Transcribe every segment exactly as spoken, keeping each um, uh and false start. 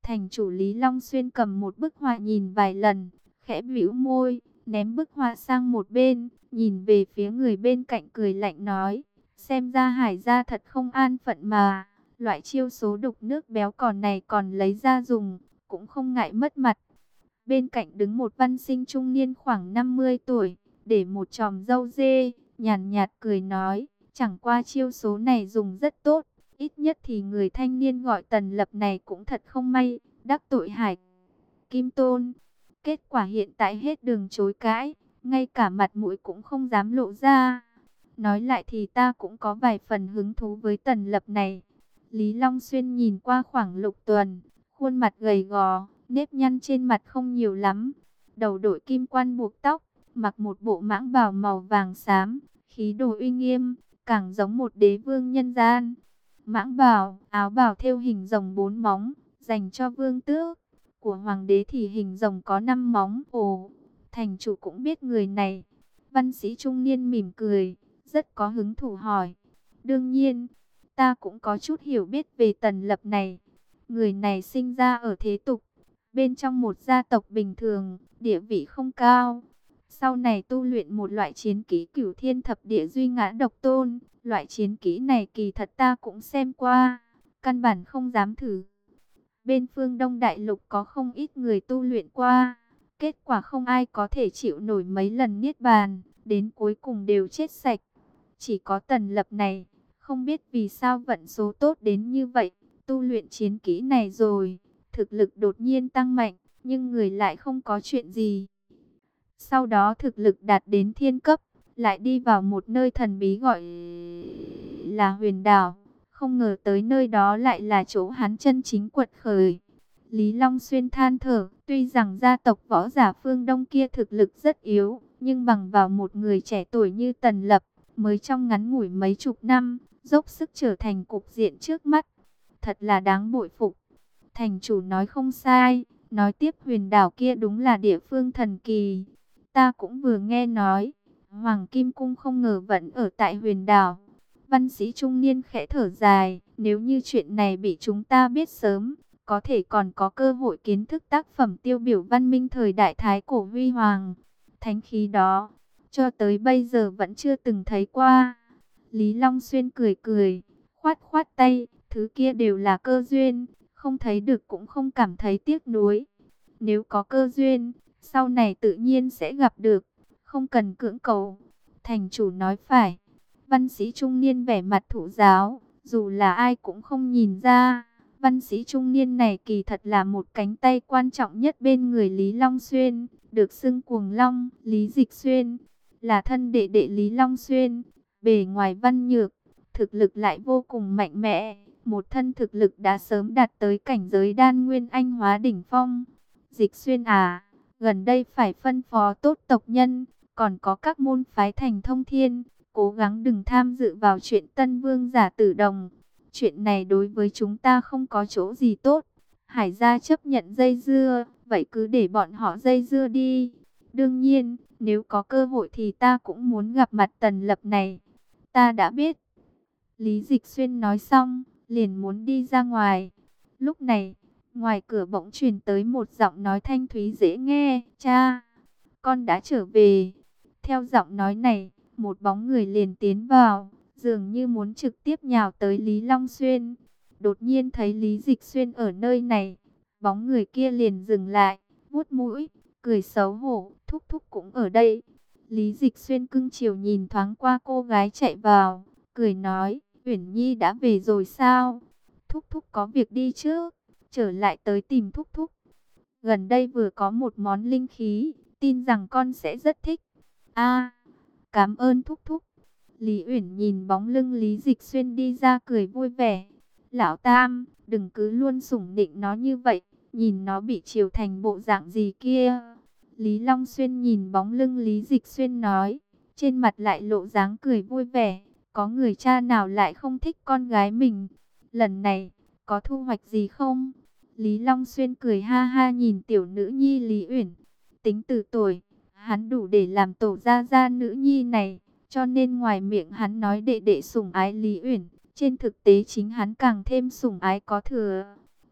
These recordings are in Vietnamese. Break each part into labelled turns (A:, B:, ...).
A: Thành chủ Lý Long Xuyên cầm một bức họa nhìn vài lần, khẽ bĩu môi, ném bức họa sang một bên, nhìn về phía người bên cạnh cười lạnh nói, xem ra Hải gia thật không an phận mà, loại chiêu số đục nước béo còn này còn lấy ra dùng, cũng không ngại mất mặt. Bên cạnh đứng một văn sinh trung niên khoảng năm mươi tuổi, để một chòm râu dê, nhàn nhạt cười nói, chẳng qua chiêu số này dùng rất tốt, ít nhất thì người thanh niên gọi Tần Lập này cũng thật không may, đắc tội Hải Kim Tôn. Kết quả hiện tại hết đường chối cãi, ngay cả mặt mũi cũng không dám lộ ra. Nói lại thì ta cũng có vài phần hứng thú với Tần Lập này. Lý Long Xuyên nhìn qua khoảng Lục Tuần, khuôn mặt gầy gò, nếp nhăn trên mặt không nhiều lắm. Đầu đội kim quan buộc tóc, mặc một bộ mãng bào màu vàng xám, khí độ uy nghiêm, càng giống một đế vương nhân gian. Mãng bào, áo bào thêu hình rồng bốn móng, dành cho vương tước. Của hoàng đế thì hình rồng có năm móng. Ồ, thành chủ cũng biết người này. Văn sĩ trung niên mỉm cười, rất có hứng thú hỏi. Đương nhiên, ta cũng có chút hiểu biết về Tần Lập này. Người này sinh ra ở thế tục, bên trong một gia tộc bình thường, địa vị không cao. Sau này tu luyện một loại chiến kỹ Cửu Thiên Thập Địa Duy Ngã Độc Tôn. Loại chiến kỹ này kỳ thật ta cũng xem qua, căn bản không dám thử. Bên phương Đông Đại Lục có không ít người tu luyện qua, kết quả không ai có thể chịu nổi mấy lần niết bàn, đến cuối cùng đều chết sạch. Chỉ có Tần Lập này, không biết vì sao vận số tốt đến như vậy, tu luyện chiến kỹ này rồi, thực lực đột nhiên tăng mạnh, nhưng người lại không có chuyện gì. Sau đó thực lực đạt đến thiên cấp, lại đi vào một nơi thần bí gọi là Huyền Đảo. Không ngờ tới nơi đó lại là chỗ hắn chân chính quật khởi. Lý Long Xuyên than thở, tuy rằng gia tộc võ giả phương Đông kia thực lực rất yếu, nhưng bằng vào một người trẻ tuổi như Tần Lập, mới trong ngắn ngủi mấy chục năm, dốc sức trở thành cục diện trước mắt. Thật là đáng bội phục. Thành chủ nói không sai, nói tiếp Huyền Đảo kia đúng là địa phương thần kỳ. Ta cũng vừa nghe nói, Hoàng Kim Cung không ngờ vẫn ở tại Huyền Đảo. Văn sĩ trung niên khẽ thở dài, nếu như chuyện này bị chúng ta biết sớm, có thể còn có cơ hội kiến thức tác phẩm tiêu biểu văn minh thời đại Thái Cổ huy hoàng. Thánh khí đó, cho tới bây giờ vẫn chưa từng thấy qua. Lý Long Xuyên cười cười, khoát khoát tay, thứ kia đều là cơ duyên, không thấy được cũng không cảm thấy tiếc nuối. Nếu có cơ duyên, sau này tự nhiên sẽ gặp được, không cần cưỡng cầu. Thành chủ nói phải. Văn sĩ trung niên vẻ mặt thụ giáo, dù là ai cũng không nhìn ra. Văn sĩ trung niên này kỳ thật là một cánh tay quan trọng nhất bên người Lý Long Xuyên, được xưng Cuồng Long, Lý Dịch Xuyên, là thân đệ đệ Lý Long Xuyên. Bề ngoài văn nhược, thực lực lại vô cùng mạnh mẽ, một thân thực lực đã sớm đạt tới cảnh giới đan nguyên anh hóa đỉnh phong. Dịch Xuyên à, gần đây phải phân phó tốt tộc nhân, còn có các môn phái thành thông thiên, cố gắng đừng tham dự vào chuyện Tân Vương giả tử đồng. Chuyện này đối với chúng ta không có chỗ gì tốt. Hải gia chấp nhận dây dưa, vậy cứ để bọn họ dây dưa đi. Đương nhiên, nếu có cơ hội thì ta cũng muốn gặp mặt Tần Lập này. Ta đã biết. Lý Dịch Xuyên nói xong, liền muốn đi ra ngoài. Lúc này, ngoài cửa bỗng truyền tới một giọng nói thanh thúy dễ nghe. Cha, con đã trở về. Theo giọng nói này, một bóng người liền tiến vào, dường như muốn trực tiếp nhào tới Lý Long Xuyên. Đột nhiên thấy Lý Dịch Xuyên ở nơi này, bóng người kia liền dừng lại, vuốt mũi, cười xấu hổ, thúc thúc cũng ở đây. Lý Dịch Xuyên cưng chiều nhìn thoáng qua cô gái chạy vào, cười nói, Uyển Nhi đã về rồi sao? Thúc thúc có việc đi trước, trở lại tới tìm thúc thúc. Gần đây vừa có một món linh khí, tin rằng con sẽ rất thích. A, cảm ơn thúc thúc. Lý Uyển nhìn bóng lưng Lý Dịch Xuyên đi ra cười vui vẻ. Lão Tam, đừng cứ luôn sủng nịnh nó như vậy, nhìn nó bị chiều thành bộ dạng gì kia. Lý Long Xuyên nhìn bóng lưng Lý Dịch Xuyên nói, trên mặt lại lộ dáng cười vui vẻ. Có người cha nào lại không thích con gái mình? Lần này, có thu hoạch gì không? Lý Long Xuyên cười ha ha nhìn tiểu nữ nhi Lý Uyển. Tính từ tuổi, hắn đủ để làm tổ gia gia nữ nhi này. Cho nên ngoài miệng hắn nói đệ đệ sủng ái Lý Uyển, trên thực tế chính hắn càng thêm sủng ái có thừa.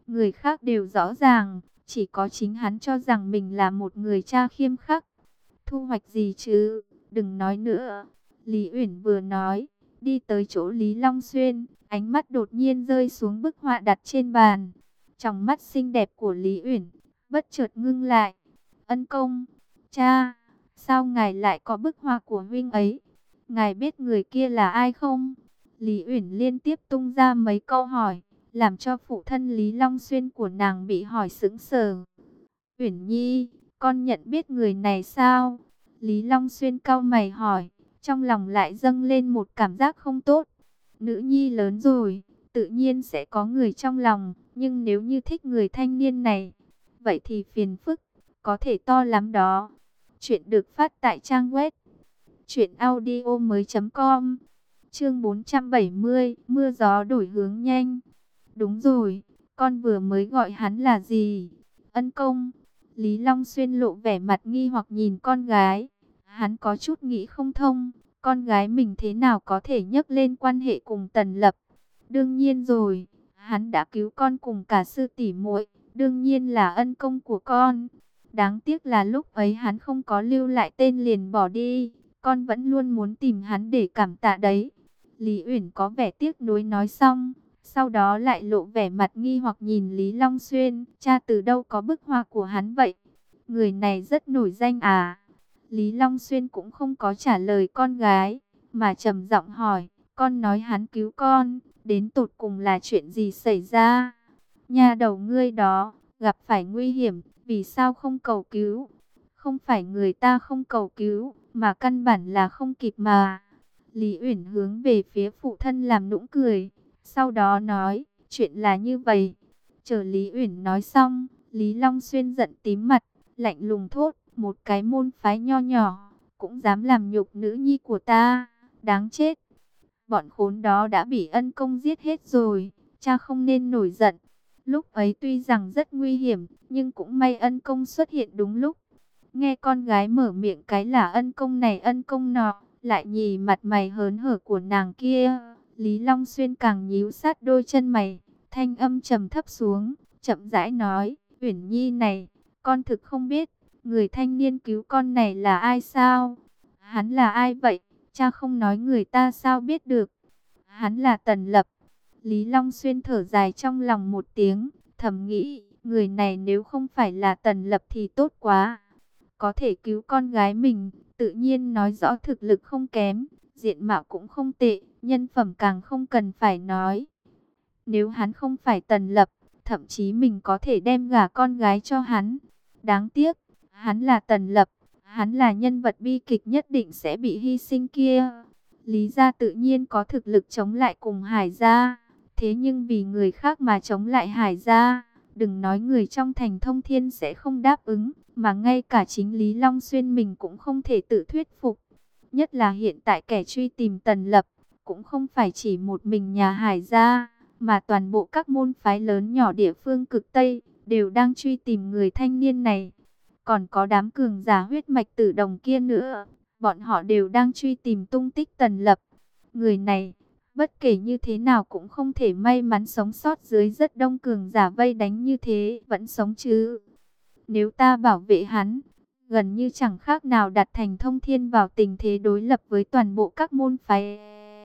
A: Người khác đều rõ ràng, chỉ có chính hắn cho rằng mình là một người cha khiêm khắc. Thu hoạch gì chứ, đừng nói nữa. Lý Uyển vừa nói, đi tới chỗ Lý Long Xuyên, ánh mắt đột nhiên rơi xuống bức họa đặt trên bàn. Trong mắt xinh đẹp của Lý Uyển bất chợt ngưng lại. Ân công, cha, sao ngài lại có bức họa của huynh ấy? Ngài biết người kia là ai không? Lý Uyển liên tiếp tung ra mấy câu hỏi, làm cho phụ thân Lý Long Xuyên của nàng bị hỏi sững sờ. Uyển Nhi, con nhận biết người này sao? Lý Long Xuyên cau mày hỏi, trong lòng lại dâng lên một cảm giác không tốt. Nữ nhi lớn rồi, tự nhiên sẽ có người trong lòng, nhưng nếu như thích người thanh niên này, vậy thì phiền phức có thể to lắm đó. Chuyện được phát tại trang web truyện audio mới chấm com. Chương bốn trăm bảy mươi, mưa gió đổi hướng nhanh. Đúng rồi, con vừa mới gọi hắn là gì? Ân công. Lý Long Xuyên lộ vẻ mặt nghi hoặc nhìn con gái. Hắn có chút nghĩ không thông, con gái mình thế nào có thể nhắc lên quan hệ cùng Tần Lập. Đương nhiên rồi, hắn đã cứu con cùng cả sư tỷ muội, đương nhiên là ân công của con. Đáng tiếc là lúc ấy hắn không có lưu lại tên liền bỏ đi, con vẫn luôn muốn tìm hắn để cảm tạ đấy. Lý Uyển có vẻ tiếc nuối nói xong, sau đó lại lộ vẻ mặt nghi hoặc nhìn Lý Long Xuyên, cha từ đâu có bức họa của hắn vậy? Người này rất nổi danh à? Lý Long Xuyên cũng không có trả lời con gái, mà trầm giọng hỏi, con nói hắn cứu con, đến tột cùng là chuyện gì xảy ra? Nhà đầu ngươi đó, gặp phải nguy hiểm, vì sao không cầu cứu? Không phải người ta không cầu cứu, mà căn bản là không kịp mà. Lý Uyển hướng về phía phụ thân làm nũng cười, sau đó nói, chuyện là như vậy. Chờ Lý Uyển nói xong, Lý Long Xuyên giận tím mặt, lạnh lùng thốt, một cái môn phái nho nhỏ, cũng dám làm nhục nữ nhi của ta, đáng chết. Bọn khốn đó đã bị ân công giết hết rồi, cha không nên nổi giận. Lúc ấy tuy rằng rất nguy hiểm, nhưng cũng may ân công xuất hiện đúng lúc. Nghe con gái mở miệng cái là ân công này ân công nọ, lại nhì mặt mày hớn hở của nàng kia. Lý Long Xuyên càng nhíu sát đôi chân mày, thanh âm trầm thấp xuống, chậm rãi nói, Uyển Nhi này, con thực không biết, người thanh niên cứu con này là ai sao? Hắn là ai vậy? Cha không nói người ta sao biết được? Hắn là Tần Lập. Lý Long Xuyên thở dài trong lòng một tiếng, thầm nghĩ, người này nếu không phải là Tần Lập thì tốt quá. Có thể cứu con gái mình, tự nhiên nói rõ thực lực không kém, diện mạo cũng không tệ, nhân phẩm càng không cần phải nói. Nếu hắn không phải Tần Lập, thậm chí mình có thể đem gả con gái cho hắn. Đáng tiếc, hắn là Tần Lập, hắn là nhân vật bi kịch nhất định sẽ bị hy sinh kia. Lý gia tự nhiên có thực lực chống lại cùng Hải gia, thế nhưng vì người khác mà chống lại Hải gia, đừng nói người trong thành Thông Thiên sẽ không đáp ứng, mà ngay cả chính Lý Long Xuyên mình cũng không thể tự thuyết phục. Nhất là hiện tại kẻ truy tìm Tần Lập, cũng không phải chỉ một mình nhà Hải gia, mà toàn bộ các môn phái lớn nhỏ địa phương cực Tây, đều đang truy tìm người thanh niên này. Còn có đám cường giả huyết mạch Tử Đồng kia nữa, bọn họ đều đang truy tìm tung tích Tần Lập. Người này, bất kể như thế nào cũng không thể may mắn sống sót dưới rất đông cường giả vây đánh như thế, vẫn sống chứ. Nếu ta bảo vệ hắn, gần như chẳng khác nào đặt thành Thông Thiên vào tình thế đối lập với toàn bộ các môn phái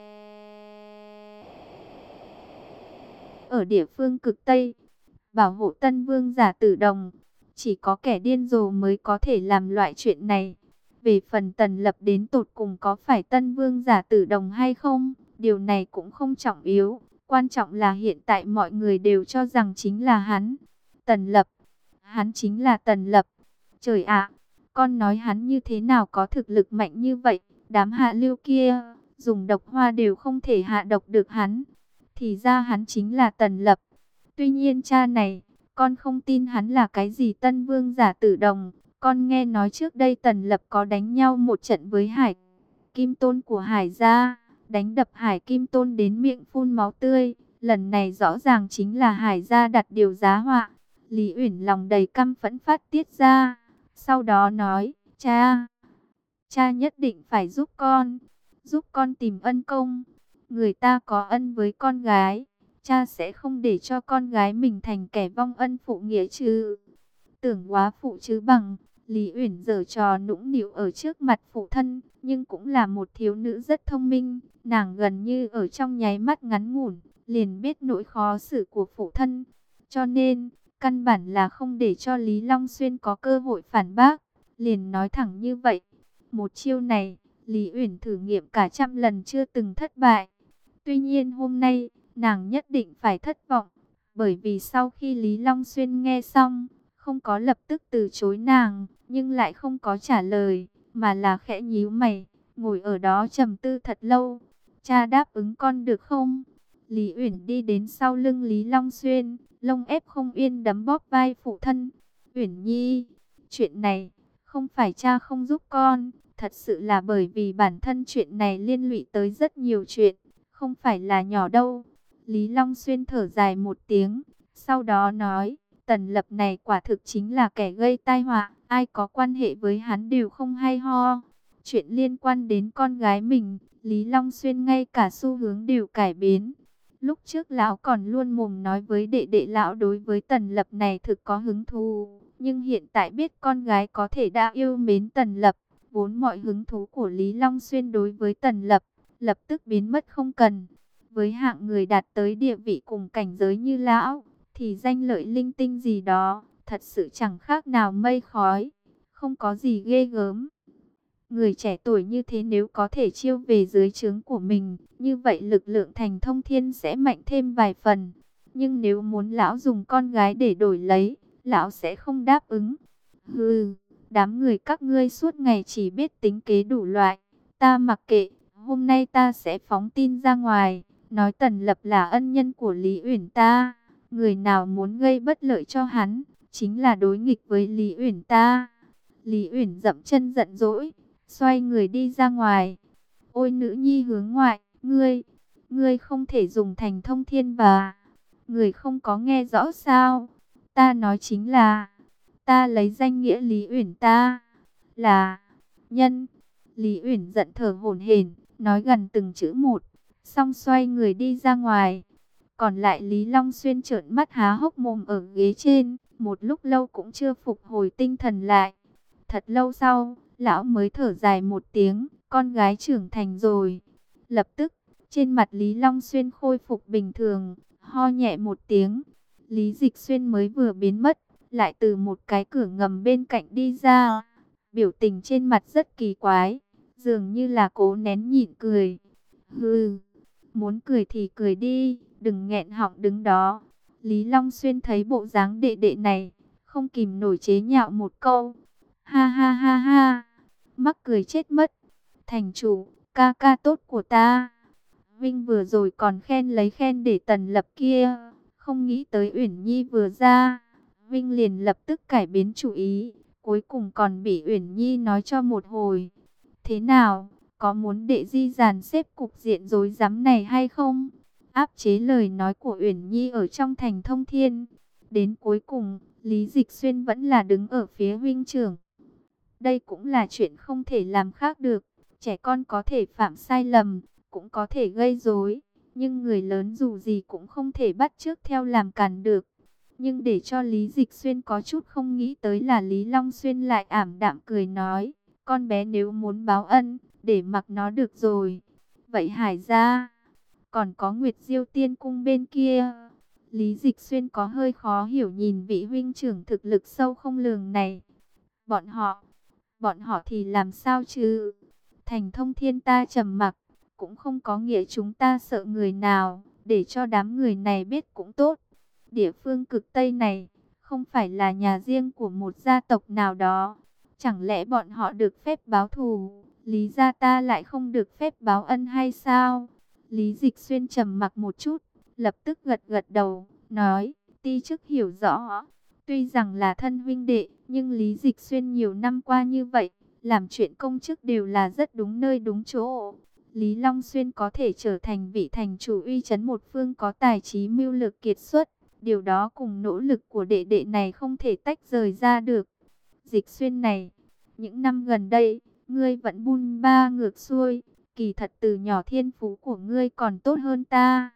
A: ở địa phương cực Tây. Bảo hộ Tân Vương giả Tử Đồng, chỉ có kẻ điên rồ mới có thể làm loại chuyện này. Về phần Tần Lập đến tột cùng có phải Tân Vương giả Tử Đồng hay không, điều này cũng không trọng yếu. Quan trọng là hiện tại mọi người đều cho rằng chính là hắn. Tần Lập, hắn chính là Tần Lập. Trời ạ, con nói hắn như thế nào có thực lực mạnh như vậy, đám hạ lưu kia, dùng độc hoa đều không thể hạ độc được hắn. Thì ra hắn chính là Tần Lập. Tuy nhiên cha này, con không tin hắn là cái gì Tân Vương giả Tử Đồng. Con nghe nói trước đây Tần Lập có đánh nhau một trận với Hải Kim Tôn của Hải gia, đánh đập Hải Kim Tôn đến miệng phun máu tươi. Lần này rõ ràng chính là Hải gia đặt điều giá họa. Lý Uyển lòng đầy căm phẫn phát tiết ra, sau đó nói, cha, cha nhất định phải giúp con, giúp con tìm ân công. Người ta có ân với con gái, cha sẽ không để cho con gái mình thành kẻ vong ân phụ nghĩa chứ. Tưởng quá phụ chứ bằng. Lý Uyển giở trò nũng nịu ở trước mặt phụ thân, nhưng cũng là một thiếu nữ rất thông minh. Nàng gần như ở trong nháy mắt ngắn ngủn, liền biết nỗi khó xử của phụ thân. Cho nên, căn bản là không để cho Lý Long Xuyên có cơ hội phản bác, liền nói thẳng như vậy. Một chiêu này, Lý Uyển thử nghiệm cả trăm lần chưa từng thất bại. Tuy nhiên hôm nay, nàng nhất định phải thất vọng, bởi vì sau khi Lý Long Xuyên nghe xong, không có lập tức từ chối nàng, nhưng lại không có trả lời, mà là khẽ nhíu mày, ngồi ở đó trầm tư thật lâu. Cha đáp ứng con được không? Lý Uyển đi đến sau lưng Lý Long Xuyên, lông ép không yên đấm bóp vai phụ thân. Uyển Nhi, chuyện này không phải cha không giúp con, thật sự là bởi vì bản thân chuyện này liên lụy tới rất nhiều chuyện, không phải là nhỏ đâu. Lý Long Xuyên thở dài một tiếng, sau đó nói, Tần Lập này quả thực chính là kẻ gây tai họa, ai có quan hệ với hắn đều không hay ho. Chuyện liên quan đến con gái mình, Lý Long Xuyên ngay cả xu hướng đều cải biến. Lúc trước lão còn luôn mồm nói với đệ đệ lão đối với Tần Lập này thực có hứng thú, nhưng hiện tại biết con gái có thể đã yêu mến Tần Lập, vốn mọi hứng thú của Lý Long Xuyên đối với Tần Lập lập tức biến mất không cần. Với hạng người đạt tới địa vị cùng cảnh giới như lão, thì danh lợi linh tinh gì đó, thật sự chẳng khác nào mây khói, không có gì ghê gớm. Người trẻ tuổi như thế nếu có thể chiêu về dưới trướng của mình, như vậy lực lượng Thành Thông Thiên sẽ mạnh thêm vài phần. Nhưng nếu muốn lão dùng con gái để đổi lấy, lão sẽ không đáp ứng. Hừ, đám người các ngươi suốt ngày chỉ biết tính kế đủ loại, ta mặc kệ, hôm nay ta sẽ phóng tin ra ngoài, nói Tần Lập là ân nhân của Lý Uyển ta. Người nào muốn gây bất lợi cho hắn, chính là đối nghịch với Lý Uyển ta. Lý Uyển dậm chân giận dỗi, xoay người đi ra ngoài. Ôi nữ nhi hướng ngoại, ngươi, ngươi không thể dùng Thành Thông Thiên và... Người không có nghe rõ sao? Ta nói chính là, ta lấy danh nghĩa Lý Uyển ta, là nhân. Lý Uyển giận thở hổn hển, nói gần từng chữ một, xong xoay người đi ra ngoài. Còn lại Lý Long Xuyên trợn mắt há hốc mồm ở ghế trên, một lúc lâu cũng chưa phục hồi tinh thần lại. Thật lâu sau, lão mới thở dài một tiếng, con gái trưởng thành rồi. Lập tức, trên mặt Lý Long Xuyên khôi phục bình thường, ho nhẹ một tiếng. Lý Dịch Xuyên mới vừa biến mất, lại từ một cái cửa ngầm bên cạnh đi ra. Biểu tình trên mặt rất kỳ quái, dường như là cố nén nhịn cười. Hừ, muốn cười thì cười đi, đừng nghẹn họng đứng đó. Lý Long Xuyên thấy bộ dáng đệ đệ này, không kìm nổi chế nhạo một câu. Ha ha ha ha, mắc cười chết mất. Thành chủ, ca ca tốt của ta. Vinh vừa rồi còn khen lấy khen để Tần Lập kia, không nghĩ tới Uyển Nhi vừa ra, Vinh liền lập tức cải biến chủ ý, cuối cùng còn bị Uyển Nhi nói cho một hồi. Thế nào, có muốn đệ di dàn xếp cục diện rối rắm này hay không? Áp chế lời nói của Uyển Nhi ở trong Thành Thông Thiên. Đến cuối cùng, Lý Dịch Xuyên vẫn là đứng ở phía huynh trưởng. Đây cũng là chuyện không thể làm khác được. Trẻ con có thể phạm sai lầm, cũng có thể gây rối, nhưng người lớn dù gì cũng không thể bắt chước theo làm càn được. Nhưng để cho Lý Dịch Xuyên có chút không nghĩ tới là Lý Long Xuyên lại ảm đạm cười nói, con bé nếu muốn báo ân, để mặc nó được rồi. Vậy Hải gia, còn có Nguyệt Diêu Tiên Cung bên kia. Lý Dịch Xuyên có hơi khó hiểu nhìn vị huynh trưởng thực lực sâu không lường này. Bọn họ, bọn họ thì làm sao chứ? Thành Thông Thiên ta trầm mặc, cũng không có nghĩa chúng ta sợ người nào, để cho đám người này biết cũng tốt. Địa phương cực Tây này, không phải là nhà riêng của một gia tộc nào đó. Chẳng lẽ bọn họ được phép báo thù, Lý gia ta lại không được phép báo ân hay sao? Lý Dịch Xuyên trầm mặc một chút, lập tức gật gật đầu, nói, ti chức hiểu rõ. Tuy rằng là thân huynh đệ, nhưng Lý Dịch Xuyên nhiều năm qua như vậy, làm chuyện công chức đều là rất đúng nơi đúng chỗ. Lý Long Xuyên có thể trở thành vị thành chủ uy chấn một phương có tài trí mưu lược kiệt xuất. Điều đó cùng nỗ lực của đệ đệ này không thể tách rời ra được. Dịch Xuyên này, những năm gần đây, ngươi vẫn bun ba ngược xuôi. Kỳ thật từ nhỏ thiên phú của ngươi còn tốt hơn ta.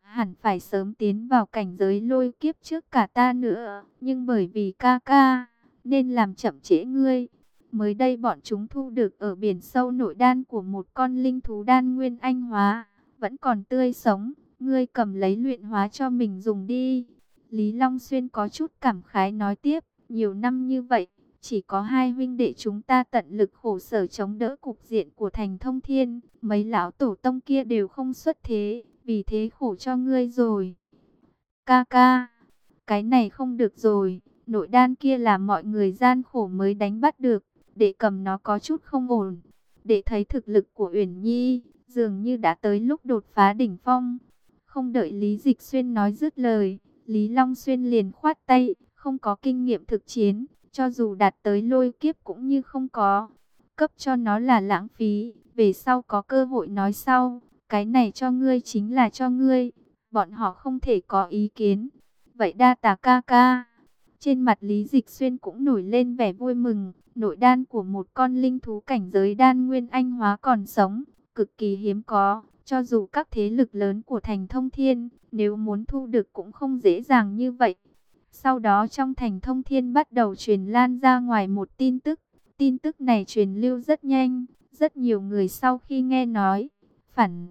A: hẳn phải sớm tiến vào cảnh giới lôi kiếp trước cả ta nữa, nhưng bởi vì ca ca, nên làm chậm trễ ngươi. Mới đây bọn chúng thu được ở biển sâu nội đan của một con linh thú đan nguyên anh hóa, vẫn còn tươi sống, ngươi cầm lấy luyện hóa cho mình dùng đi. Lý Long Xuyên có chút cảm khái nói tiếp, nhiều năm như vậy, chỉ có hai huynh đệ chúng ta tận lực khổ sở chống đỡ cục diện của thành Thông Thiên, mấy lão tổ tông kia đều không xuất thế, vì thế khổ cho ngươi rồi. Ca ca, cái này không được rồi, nội đan kia là mọi người gian khổ mới đánh bắt được, để cầm nó có chút không ổn. Để thấy thực lực của Uyển Nhi, dường như đã tới lúc đột phá đỉnh phong. Không đợi Lý Dịch Xuyên nói dứt lời, Lý Long Xuyên liền khoát tay, không có kinh nghiệm thực chiến, cho dù đạt tới lôi kiếp cũng như không có. Cấp cho nó là lãng phí, về sau có cơ hội nói sau, cái này cho ngươi chính là cho ngươi, bọn họ không thể có ý kiến. Vậy đa tạ ca ca. Trên mặt Lý Dịch Xuyên cũng nổi lên vẻ vui mừng, nội đan của một con linh thú cảnh giới đan nguyên anh hóa còn sống, cực kỳ hiếm có, cho dù các thế lực lớn của thành Thông Thiên, nếu muốn thu được cũng không dễ dàng như vậy. Sau đó trong thành Thông Thiên bắt đầu truyền lan ra ngoài một tin tức, tin tức này truyền lưu rất nhanh, rất nhiều người sau khi nghe nói, phản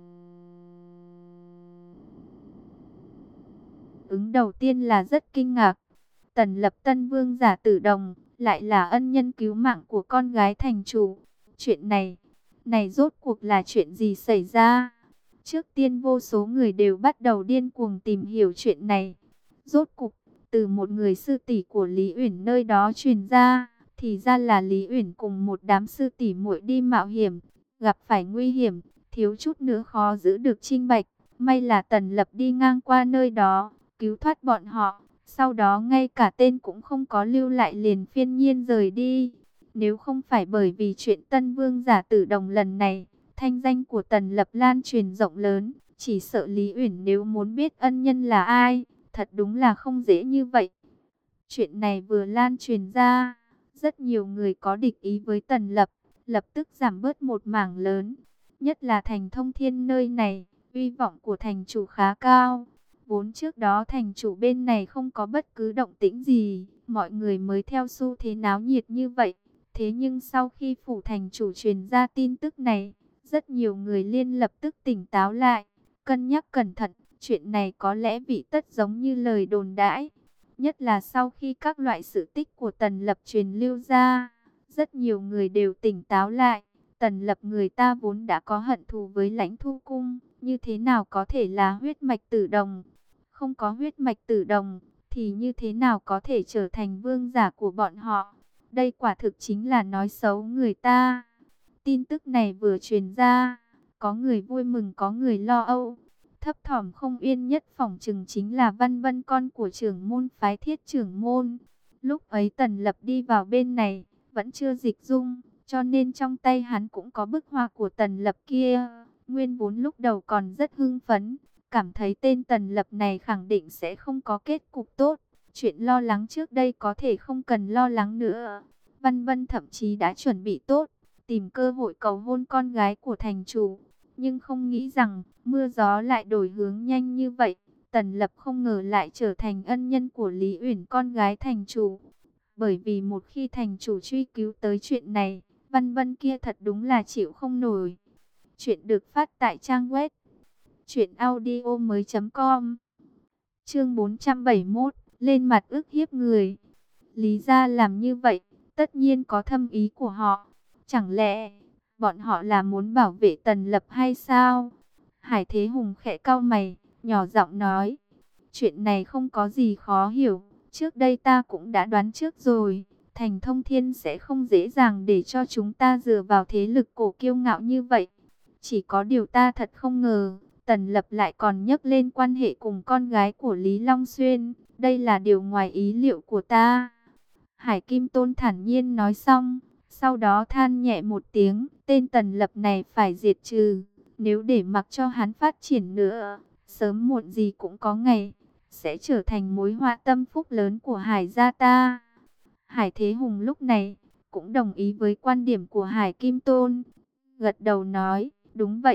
A: ứng đầu tiên là rất kinh ngạc. Tần Lập Tân Vương giả Tử Đồng, lại là ân nhân cứu mạng của con gái thành chủ. Chuyện này, này rốt cuộc là chuyện gì xảy ra? Trước tiên vô số người đều bắt đầu điên cuồng tìm hiểu chuyện này. Rốt cuộc, từ một người sư tỷ của Lý Uyển nơi đó truyền ra, thì ra là Lý Uyển cùng một đám sư tỷ muội đi mạo hiểm, gặp phải nguy hiểm, thiếu chút nữa khó giữ được trinh bạch. May là Tần Lập đi ngang qua nơi đó, cứu thoát bọn họ. Sau đó ngay cả tên cũng không có lưu lại liền phiên nhiên rời đi. Nếu không phải bởi vì chuyện Tân Vương giả Tử Đồng lần này, thanh danh của Tần Lập lan truyền rộng lớn, chỉ sợ Lý Uyển nếu muốn biết ân nhân là ai, thật đúng là không dễ như vậy. Chuyện này vừa lan truyền ra, rất nhiều người có địch ý với Tần Lập, lập tức giảm bớt một mảng lớn. Nhất là thành Thông Thiên nơi này, uy vọng của thành chủ khá cao. Vốn trước đó thành chủ bên này không có bất cứ động tĩnh gì, mọi người mới theo xu thế náo nhiệt như vậy. Thế nhưng sau khi phủ thành chủ truyền ra tin tức này, rất nhiều người liên lập tức tỉnh táo lại, cân nhắc cẩn thận, chuyện này có lẽ bị tất giống như lời đồn đãi. Nhất là sau khi các loại sự tích của Tần Lập truyền lưu ra, rất nhiều người đều tỉnh táo lại. Tần Lập người ta vốn đã có hận thù với Lãnh Thu Cung, như thế nào có thể là huyết mạch Tử Đồng? Không có huyết mạch Tử Đồng, thì như thế nào có thể trở thành vương giả của bọn họ? Đây quả thực chính là nói xấu người ta. Tin tức này vừa truyền ra, có người vui mừng có người lo âu. Thấp thỏm không yên nhất phỏng chừng chính là Văn Vân con của trưởng môn phái Thiết trưởng môn. Lúc ấy Tần Lập đi vào bên này, vẫn chưa dịch dung, cho nên trong tay hắn cũng có bức hoa của Tần Lập kia. Nguyên vốn lúc đầu còn rất hưng phấn, cảm thấy tên Tần Lập này khẳng định sẽ không có kết cục tốt. Chuyện lo lắng trước đây có thể không cần lo lắng nữa. Văn Vân thậm chí đã chuẩn bị tốt, tìm cơ hội cầu hôn con gái của thành chủ. Nhưng không nghĩ rằng, mưa gió lại đổi hướng nhanh như vậy. Tần Lập không ngờ lại trở thành ân nhân của Lý Uyển con gái thành chủ. Bởi vì một khi thành chủ truy cứu tới chuyện này, Văn Vân kia thật đúng là chịu không nổi. Chuyện được phát tại trang web truyện audio mới chấm com. Chương bốn trăm bảy mươi mốt, lên mặt ức hiếp người. Lý gia làm như vậy, tất nhiên có thâm ý của họ. Chẳng lẽ bọn họ là muốn bảo vệ Tần Lập hay sao? Hải Thế Hùng khẽ cau mày, nhỏ giọng nói, chuyện này không có gì khó hiểu. Trước đây ta cũng đã đoán trước rồi, thành Thông Thiên sẽ không dễ dàng để cho chúng ta dựa vào thế lực cổ kiêu ngạo như vậy. Chỉ có điều ta thật không ngờ, Tần Lập lại còn nhắc lên quan hệ cùng con gái của Lý Long Xuyên. Đây là điều ngoài ý liệu của ta. Hải Kim Tôn thản nhiên nói xong, sau đó than nhẹ một tiếng, tên Tần Lập này phải diệt trừ. Nếu để mặc cho hắn phát triển nữa, sớm muộn gì cũng có ngày sẽ trở thành mối họa tâm phúc lớn của Hải gia ta. Hải Thế Hùng lúc này cũng đồng ý với quan điểm của Hải Kim Tôn, gật đầu nói, đúng vậy,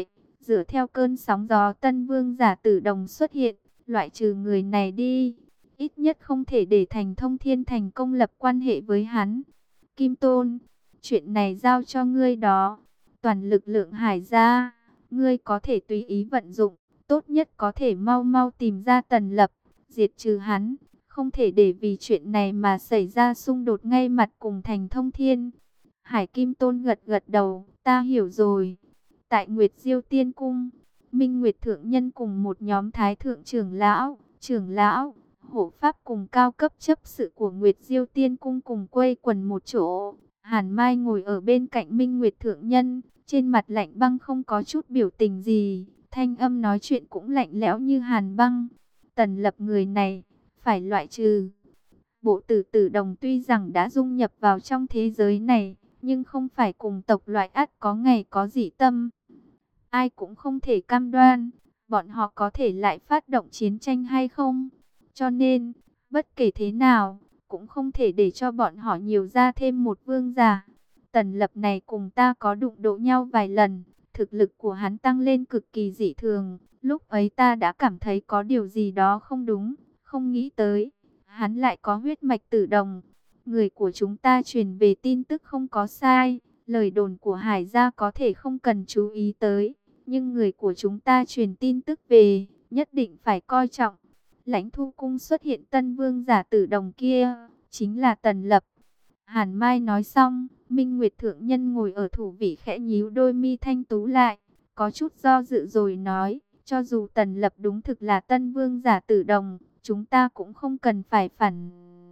A: Dựa theo cơn sóng gió Tân Vương Giả Tử Đồng xuất hiện, loại trừ người này đi, ít nhất không thể để Thành Thông Thiên thành công lập quan hệ với hắn. Kim Tôn, chuyện này giao cho ngươi đó. Toàn lực lượng Hải gia, ngươi có thể tùy ý vận dụng, tốt nhất có thể mau mau tìm ra Tần Lập, diệt trừ hắn, không thể để vì chuyện này mà xảy ra xung đột ngay mặt cùng Thành Thông Thiên. Hải Kim Tôn gật gật đầu, ta hiểu rồi. Tại Nguyệt Diêu Tiên Cung, Minh Nguyệt Thượng Nhân cùng một nhóm Thái Thượng trưởng lão, trưởng lão, hộ pháp cùng cao cấp chấp sự của Nguyệt Diêu Tiên Cung cùng quây quần một chỗ. Hàn Mai ngồi ở bên cạnh Minh Nguyệt Thượng Nhân, trên mặt lạnh băng không có chút biểu tình gì, thanh âm nói chuyện cũng lạnh lẽo như hàn băng. Tần Lập người này, phải loại trừ. Bộ Tử Tử Đồng tuy rằng đã dung nhập vào trong thế giới này, nhưng không phải cùng tộc loại ắt có ngày có dị tâm. Ai cũng không thể cam đoan, bọn họ có thể lại phát động chiến tranh hay không. Cho nên, bất kể thế nào, cũng không thể để cho bọn họ nhiều ra thêm một vương giả. Tần Lập này cùng ta có đụng độ nhau vài lần, thực lực của hắn tăng lên cực kỳ dị thường. Lúc ấy ta đã cảm thấy có điều gì đó không đúng, không nghĩ tới, hắn lại có huyết mạch Tử Đồng. Người của chúng ta truyền về tin tức không có sai, lời đồn của Hải gia có thể không cần chú ý tới, nhưng người của chúng ta truyền tin tức về, nhất định phải coi trọng. Lãnh Thu Cung xuất hiện tân vương giả Tử Đồng kia, chính là Tần Lập. Hàn Mai nói xong, Minh Nguyệt Thượng Nhân ngồi ở thủ vị khẽ nhíu đôi mi thanh tú lại, có chút do dự rồi nói, cho dù Tần Lập đúng thực là tân vương giả Tử Đồng, chúng ta cũng không cần phải phản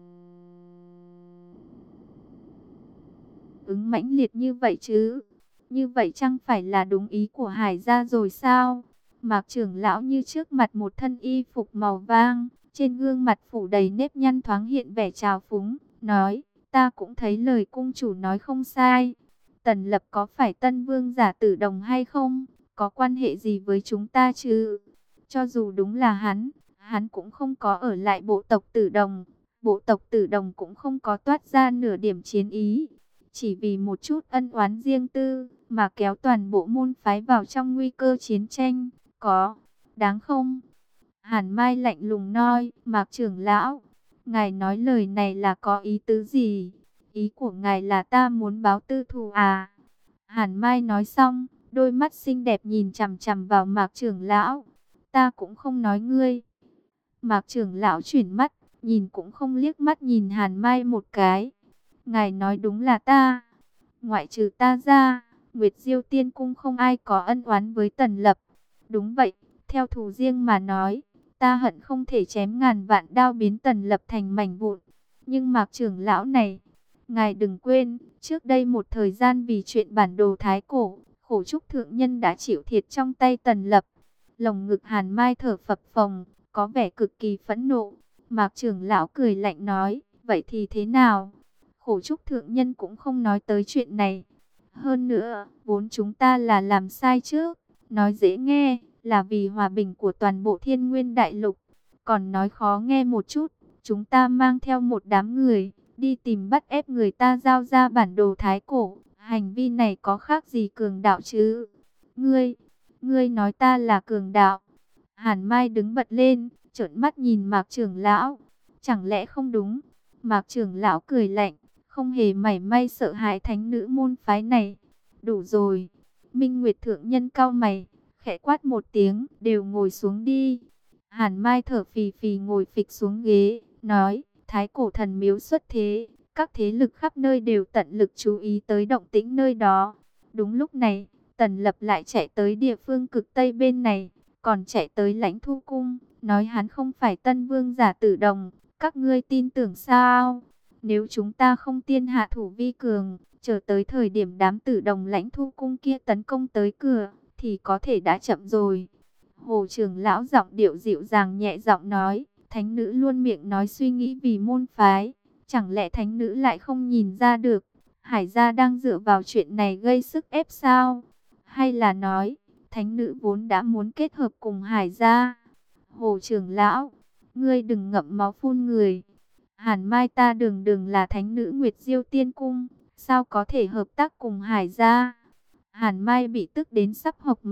A: ứng mãnh liệt như vậy chứ. Như vậy chẳng phải là đúng ý của Hải gia rồi sao? Mạc trưởng lão như trước mặt một thân y phục màu vàng, trên gương mặt phủ đầy nếp nhăn thoáng hiện vẻ trào phúng, nói, ta cũng thấy lời cung chủ nói không sai. Tần Lập có phải tân vương giả Tử Đồng hay không? Có quan hệ gì với chúng ta chứ? Cho dù đúng là hắn, hắn cũng không có ở lại bộ tộc Tử Đồng. Bộ tộc Tử Đồng cũng không có toát ra nửa điểm chiến ý. Chỉ vì một chút ân oán riêng tư, mà kéo toàn bộ môn phái vào trong nguy cơ chiến tranh, có đáng không? Hàn Mai lạnh lùng nói, Mạc trưởng lão, ngài nói lời này là có ý tứ gì? Ý của ngài là ta muốn báo tư thù à? Hàn Mai nói xong, đôi mắt xinh đẹp nhìn chằm chằm vào Mạc trưởng lão. Ta cũng không nói ngươi. Mạc trưởng lão chuyển mắt, nhìn cũng không liếc mắt nhìn Hàn Mai một cái. Ngài nói đúng là ta. Ngoại trừ ta ra, Nguyệt Diêu Tiên Cung không ai có ân oán với Tần Lập. Đúng vậy, theo thù riêng mà nói, ta hận không thể chém ngàn vạn đao biến Tần Lập thành mảnh vụn. Nhưng Mạc trưởng lão này, ngài đừng quên, trước đây một thời gian vì chuyện bản đồ thái cổ, Khổ Trúc Thượng Nhân đã chịu thiệt trong tay Tần Lập. Lồng ngực Hàn Mai thở phập phồng, có vẻ cực kỳ phẫn nộ. Mạc trưởng lão cười lạnh nói, vậy thì thế nào? Khổ Trúc Thượng Nhân cũng không nói tới chuyện này. Hơn nữa, vốn chúng ta là làm sai trước. Nói dễ nghe, là vì hòa bình của toàn bộ Thiên Nguyên Đại Lục. Còn nói khó nghe một chút, chúng ta mang theo một đám người, đi tìm bắt ép người ta giao ra bản đồ thái cổ. Hành vi này có khác gì cường đạo chứ? Ngươi, ngươi nói ta là cường đạo. Hàn Mai đứng bật lên, trợn mắt nhìn Mạc trưởng lão. Chẳng lẽ không đúng? Mạc trưởng lão cười lạnh, không hề mảy may sợ hãi thánh nữ môn phái này. Đủ rồi. Minh Nguyệt Thượng Nhân cau mày, khẽ quát một tiếng, đều ngồi xuống đi. Hàn Mai thở phì phì ngồi phịch xuống ghế, nói, thái cổ thần miếu xuất thế, các thế lực khắp nơi đều tận lực chú ý tới động tĩnh nơi đó. Đúng lúc này, Tần Lập lại chạy tới địa phương cực Tây bên này, còn chạy tới Lãnh Thu Cung, nói hắn không phải tân vương giả Tử Đồng. Các ngươi tin tưởng sao? Nếu chúng ta không tiên hạ thủ vi cường, chờ tới thời điểm đám Tử Đồng Lãnh Thu Cung kia tấn công tới cửa, thì có thể đã chậm rồi. Hồ trưởng lão giọng điệu dịu dàng nhẹ giọng nói, thánh nữ luôn miệng nói suy nghĩ vì môn phái. Chẳng lẽ thánh nữ lại không nhìn ra được, Hải gia đang dựa vào chuyện này gây sức ép sao? Hay là nói, thánh nữ vốn đã muốn kết hợp cùng Hải gia? Hồ trưởng lão, ngươi đừng ngậm máu phun người. Hàn Mai ta đường đường là thánh nữ Nguyệt Diêu Tiên Cung, sao có thể hợp tác cùng Hải gia? Hàn Mai bị tức đến sắp hộc máu,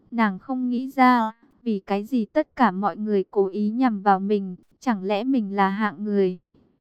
A: Nàng không nghĩ ra, vì cái gì tất cả mọi người cố ý nhằm vào mình, chẳng lẽ mình là hạng người.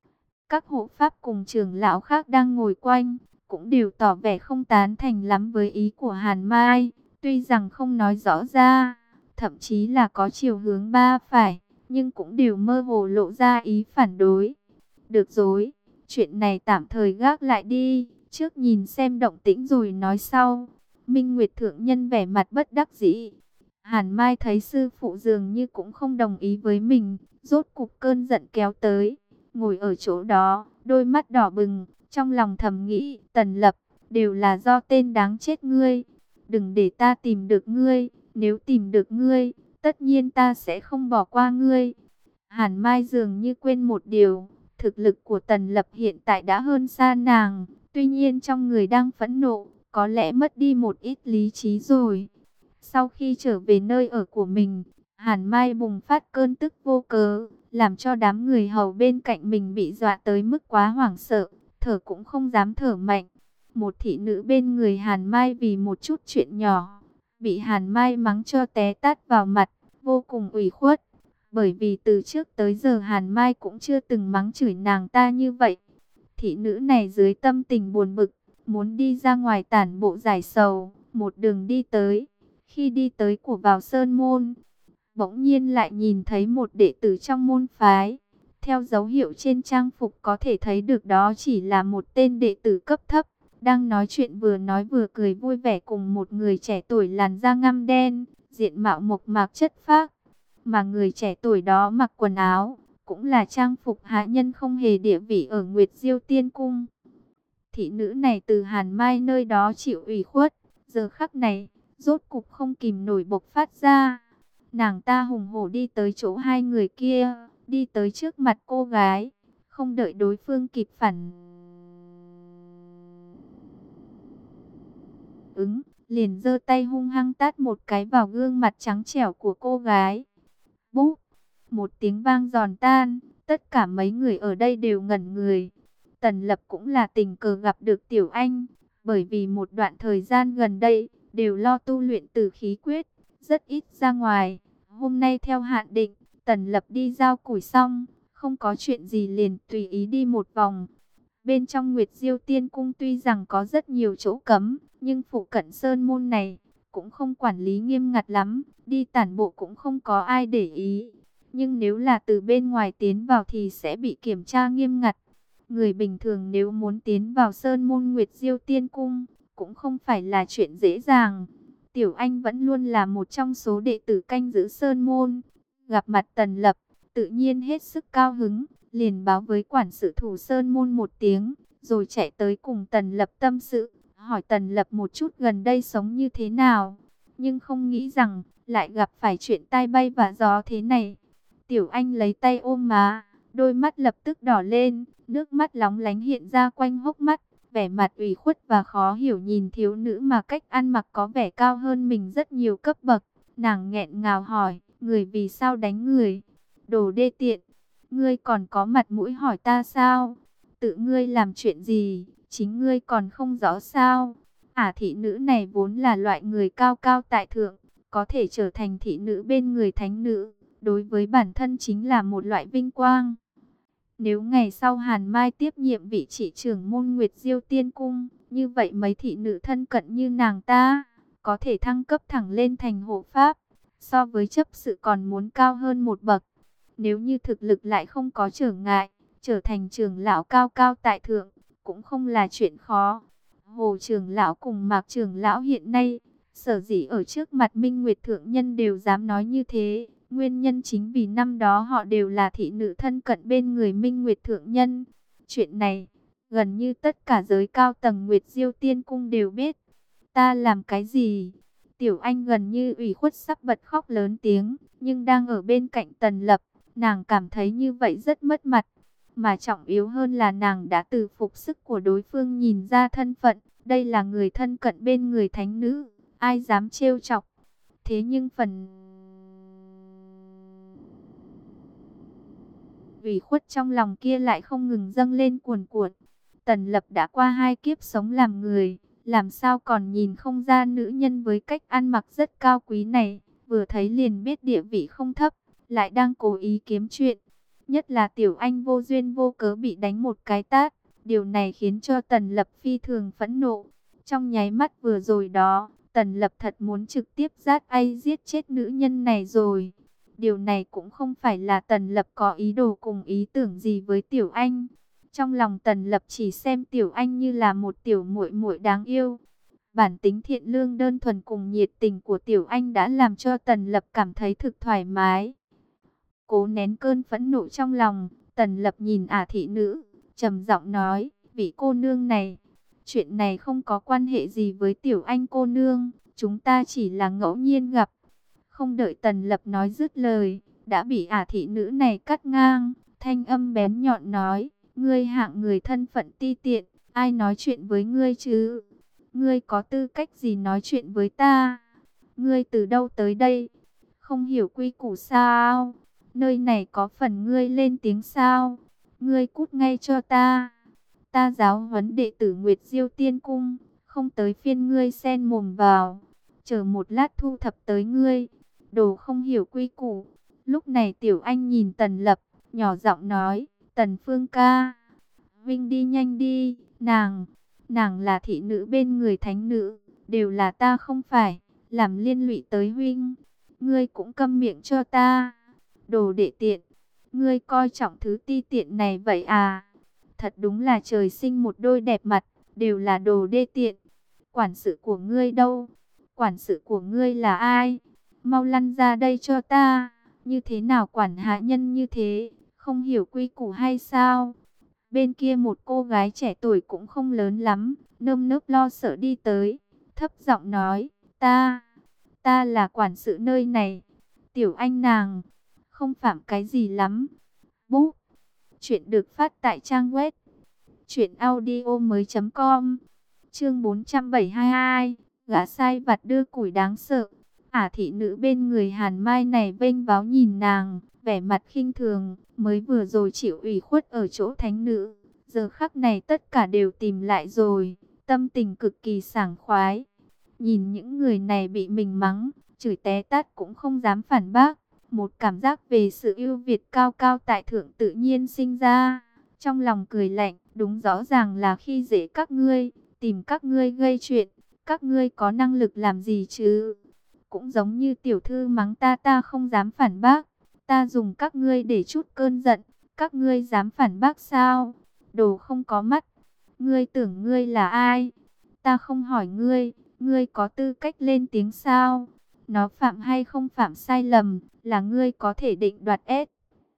A: Các hộ pháp cùng trưởng lão khác đang ngồi quanh, cũng đều tỏ vẻ không tán thành lắm với ý của Hàn Mai, tuy rằng không nói rõ ra, thậm chí là có chiều hướng ba phải, nhưng cũng đều mơ hồ lộ ra ý phản đối. Được rồi, chuyện này tạm thời gác lại đi, trước nhìn xem động tĩnh rồi nói sau. Minh Nguyệt thượng nhân vẻ mặt bất đắc dĩ. Hàn Mai thấy sư phụ dường như cũng không đồng ý với mình, rốt cục cơn giận kéo tới, ngồi ở chỗ đó, đôi mắt đỏ bừng, trong lòng thầm nghĩ, Tần Lập, đều là do tên đáng chết ngươi. Đừng để ta tìm được ngươi, nếu tìm được ngươi, tất nhiên ta sẽ không bỏ qua ngươi. Hàn Mai dường như quên một điều, thực lực của Tần Lập hiện tại đã hơn xa nàng, tuy nhiên trong người đang phẫn nộ, có lẽ mất đi một ít lý trí rồi. Sau khi trở về nơi ở của mình, Hàn Mai bùng phát cơn tức vô cớ, làm cho đám người hầu bên cạnh mình bị dọa tới mức quá hoảng sợ, thở cũng không dám thở mạnh. Một thị nữ bên người Hàn Mai vì một chút chuyện nhỏ, bị Hàn Mai mắng cho té tát vào mặt, vô cùng ủy khuất. Bởi vì từ trước tới giờ Hàn Mai cũng chưa từng mắng chửi nàng ta như vậy. Thị nữ này dưới tâm tình buồn bực, muốn đi ra ngoài tản bộ giải sầu, một đường đi tới. Khi đi tới của vào sơn môn, bỗng nhiên lại nhìn thấy một đệ tử trong môn phái. Theo dấu hiệu trên trang phục có thể thấy được đó chỉ là một tên đệ tử cấp thấp, đang nói chuyện vừa nói vừa cười vui vẻ cùng một người trẻ tuổi làn da ngăm đen, diện mạo mộc mạc chất phác. Mà người trẻ tuổi đó mặc quần áo, cũng là trang phục hạ nhân không hề địa vị ở Nguyệt Diêu Tiên Cung. Thị nữ này từ Hàn Mai nơi đó chịu ủy khuất, giờ khắc này, rốt cục không kìm nổi bộc phát ra. Nàng ta hùng hổ đi tới chỗ hai người kia, đi tới trước mặt cô gái, không đợi đối phương kịp phản ứng, liền giơ tay hung hăng tát một cái vào gương mặt trắng trẻo của cô gái. Búp, một tiếng vang giòn tan, tất cả mấy người ở đây đều ngẩn người. Tần Lập cũng là tình cờ gặp được Tiểu Anh, bởi vì một đoạn thời gian gần đây, đều lo tu luyện Tử khí quyết, rất ít ra ngoài. Hôm nay theo hạn định, Tần Lập đi giao củi xong, không có chuyện gì liền tùy ý đi một vòng. Bên trong Nguyệt Diêu Tiên Cung tuy rằng có rất nhiều chỗ cấm, nhưng phụ cận sơn môn này cũng không quản lý nghiêm ngặt lắm, đi tản bộ cũng không có ai để ý. Nhưng nếu là từ bên ngoài tiến vào thì sẽ bị kiểm tra nghiêm ngặt. Người bình thường nếu muốn tiến vào sơn môn Nguyệt Diêu Tiên Cung, cũng không phải là chuyện dễ dàng. Tiểu Anh vẫn luôn là một trong số đệ tử canh giữ sơn môn. Gặp mặt Tần Lập, tự nhiên hết sức cao hứng, liền báo với quản sự thủ sơn môn một tiếng, rồi chạy tới cùng Tần Lập tâm sự, hỏi Tần Lập một chút gần đây sống như thế nào. Nhưng không nghĩ rằng, lại gặp phải chuyện tai bay vạ gió thế này. Tiểu Anh lấy tay ôm má, đôi mắt lập tức đỏ lên, nước mắt lóng lánh hiện ra quanh hốc mắt, vẻ mặt ủy khuất và khó hiểu nhìn thiếu nữ mà cách ăn mặc có vẻ cao hơn mình rất nhiều cấp bậc. Nàng nghẹn ngào hỏi, người vì sao đánh người? Đồ đê tiện, ngươi còn có mặt mũi hỏi ta sao? Tự ngươi làm chuyện gì, chính ngươi còn không rõ sao? Ả thị nữ này vốn là loại người cao cao tại thượng, có thể trở thành thị nữ bên người thánh nữ, đối với bản thân chính là một loại vinh quang. Nếu ngày sau Hàn Mai tiếp nhiệm vị trị trưởng môn Nguyệt Diêu Tiên Cung, như vậy mấy thị nữ thân cận như nàng ta, có thể thăng cấp thẳng lên thành hộ pháp, so với chấp sự còn muốn cao hơn một bậc. Nếu như thực lực lại không có trở ngại, trở thành trưởng lão cao cao tại thượng, cũng không là chuyện khó. Hồ trưởng lão cùng Mạc trưởng lão hiện nay, sở dĩ ở trước mặt Minh Nguyệt thượng nhân đều dám nói như thế, nguyên nhân chính vì năm đó họ đều là thị nữ thân cận bên người Minh Nguyệt thượng nhân. Chuyện này, gần như tất cả giới cao tầng Nguyệt Diêu Tiên Cung đều biết. Ta làm cái gì? Tiểu Anh gần như ủy khuất sắp bật khóc lớn tiếng, nhưng đang ở bên cạnh Tần Lập, nàng cảm thấy như vậy rất mất mặt. Mà trọng yếu hơn là nàng đã từ phục sức của đối phương nhìn ra thân phận, đây là người thân cận bên người thánh nữ, ai dám trêu chọc. Thế nhưng phần ủy khuất trong lòng kia lại không ngừng dâng lên cuồn cuộn. Tần Lập đã qua hai kiếp sống làm người, làm sao còn nhìn không ra nữ nhân với cách ăn mặc rất cao quý này, vừa thấy liền biết địa vị không thấp, lại đang cố ý kiếm chuyện. Nhất là Tiểu Anh vô duyên vô cớ bị đánh một cái tát, điều này khiến cho Tần Lập phi thường phẫn nộ. Trong nháy mắt vừa rồi đó, Tần Lập thật muốn trực tiếp giết ai giết chết nữ nhân này rồi. Điều này cũng không phải là Tần Lập có ý đồ cùng ý tưởng gì với Tiểu Anh. Trong lòng Tần Lập chỉ xem Tiểu Anh như là một tiểu muội muội đáng yêu. Bản tính thiện lương đơn thuần cùng nhiệt tình của Tiểu Anh đã làm cho Tần Lập cảm thấy thực thoải mái. Cố nén cơn phẫn nộ trong lòng, Tần Lập nhìn ả thị nữ, trầm giọng nói, vị cô nương này, chuyện này không có quan hệ gì với Tiểu Anh cô nương, chúng ta chỉ là ngẫu nhiên gặp. Không đợi Tần Lập nói dứt lời, đã bị ả thị nữ này cắt ngang, thanh âm bén nhọn nói, ngươi hạng người thân phận ti tiện, ai nói chuyện với ngươi chứ? Ngươi có tư cách gì nói chuyện với ta? Ngươi từ đâu tới đây? Không hiểu quy củ sao? Nơi này có phần ngươi lên tiếng sao? Ngươi cút ngay cho ta. Ta giáo huấn đệ tử Nguyệt Diêu Tiên Cung, không tới phiên ngươi xen mồm vào. Chờ một lát thu thập tới ngươi. Đồ không hiểu quy củ. Lúc này Tiểu Anh nhìn Tần Lập, nhỏ giọng nói, Tần Phương ca, Vinh đi nhanh đi, nàng, nàng là thị nữ bên người thánh nữ, đều là ta không phải, làm liên lụy tới huynh. Ngươi cũng câm miệng cho ta. Đồ đệ tiện, ngươi coi trọng thứ ti tiện này vậy à? Thật đúng là trời sinh một đôi đẹp mặt, đều là đồ đê tiện. Quản sự của ngươi đâu? Quản sự của ngươi là ai? Mau lăn ra đây cho ta. Như thế nào quản hạ nhân như thế? Không hiểu quy củ hay sao? Bên kia một cô gái trẻ tuổi cũng không lớn lắm, nơm nớp lo sợ đi tới, thấp giọng nói, ta, ta là quản sự nơi này. Tiểu Anh nàng, không phạm cái gì lắm. Bút, chuyện được phát tại trang web truyện audio mới chấm com. Chương bốn trăm bảy mươi hai, gã sai vặt đưa củi đáng sợ. Ả thị nữ bên người Hàn Mai này vênh váo nhìn nàng, vẻ mặt khinh thường, mới vừa rồi chịu ủy khuất ở chỗ thánh nữ, giờ khắc này tất cả đều tìm lại rồi, tâm tình cực kỳ sảng khoái. Nhìn những người này bị mình mắng, chửi té tát cũng không dám phản bác, một cảm giác về sự ưu việt cao cao tại thượng tự nhiên sinh ra. Trong lòng cười lạnh, đúng rõ ràng là khi dễ các ngươi, tìm các ngươi gây chuyện, các ngươi có năng lực làm gì chứ? Cũng giống như tiểu thư mắng ta ta không dám phản bác, ta dùng các ngươi để chút cơn giận, các ngươi dám phản bác sao? Đồ không có mắt, ngươi tưởng ngươi là ai? Ta không hỏi ngươi, ngươi có tư cách lên tiếng sao? Nó phạm hay không phạm sai lầm, là ngươi có thể định đoạt ép.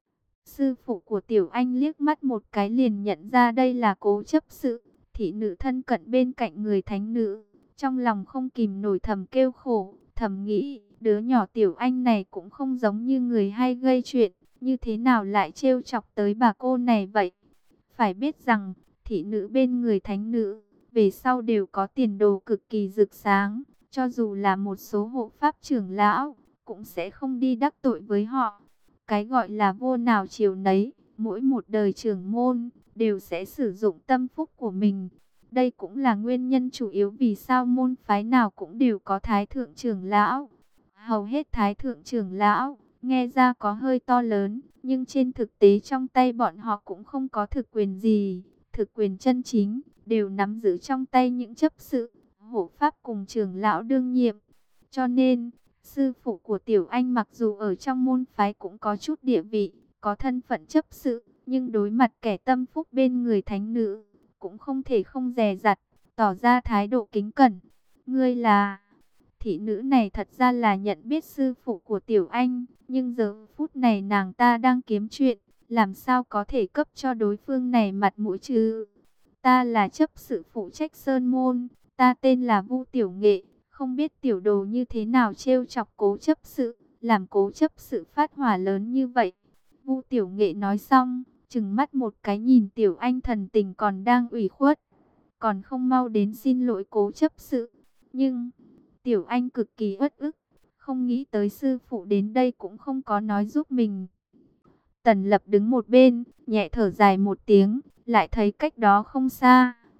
A: Sư phụ của Tiểu Anh liếc mắt một cái liền nhận ra đây là Cố Chấp Sự, thị nữ thân cận bên cạnh người thánh nữ. Trong lòng không kìm nổi thầm kêu khổ, thầm nghĩ, đứa nhỏ Tiểu Anh này cũng không giống như người hay gây chuyện, như thế nào lại trêu chọc tới bà cô này vậy? Phải biết rằng, thị nữ bên người thánh nữ, về sau đều có tiền đồ cực kỳ rực sáng, cho dù là một số hộ pháp trưởng lão, cũng sẽ không đi đắc tội với họ. Cái gọi là vô nào chiều nấy, mỗi một đời trưởng môn, đều sẽ sử dụng tâm phúc của mình. Đây cũng là nguyên nhân chủ yếu vì sao môn phái nào cũng đều có thái thượng trưởng lão. Hầu hết thái thượng trưởng lão, nghe ra có hơi to lớn, nhưng trên thực tế trong tay bọn họ cũng không có thực quyền gì. Thực quyền chân chính, đều nắm giữ trong tay những chấp sự, hộ pháp cùng trưởng lão đương nhiệm. Cho nên, sư phụ của Tiểu Anh mặc dù ở trong môn phái cũng có chút địa vị, có thân phận chấp sự, nhưng đối mặt kẻ tâm phúc bên người thánh nữ, cũng không thể không dè dặt, tỏ ra thái độ kính cẩn. Ngươi là... Thị nữ này thật ra là nhận biết sư phụ của Tiểu Anh, nhưng giờ phút này nàng ta đang kiếm chuyện, làm sao có thể cấp cho đối phương này mặt mũi chứ? Ta là chấp sự phụ trách Sơn Môn, ta tên là Vu Tiểu Nghệ, không biết tiểu đồ như thế nào trêu chọc Cố Chấp Sự, làm Cố Chấp Sự phát hỏa lớn như vậy. Vu Tiểu Nghệ nói xong, trừng mắt một cái nhìn Tiểu Anh thần tình còn đang ủy khuất, còn không mau đến xin lỗi Cố Chấp Sự. Nhưng Tiểu Anh cực kỳ uất ức, không nghĩ tới sư phụ đến đây cũng không có nói giúp mình. Tần Lập đứng một bên, nhẹ thở dài một tiếng, lại thấy cách đó không xa,